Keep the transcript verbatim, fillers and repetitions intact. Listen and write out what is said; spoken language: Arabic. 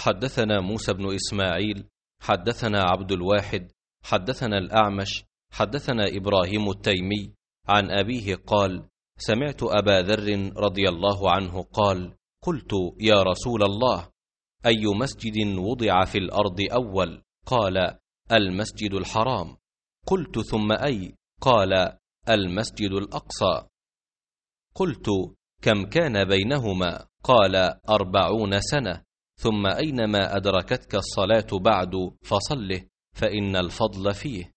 حدثنا موسى بن إسماعيل حدثنا عبد الواحد حدثنا الأعمش حدثنا إبراهيم التيمي عن أبيه قال: سمعت أبا ذر رضي الله عنه قال: قلت: يا رسول الله، أي مسجد وضع في الأرض أول؟ قال: المسجد الحرام. قلت: ثم أي؟ قال: المسجد الأقصى. قلت: كم كان بينهما؟ قال: أربعون سنة. ثم أينما أدركتك الصلاة بعد فصله، فإن الفضل فيه.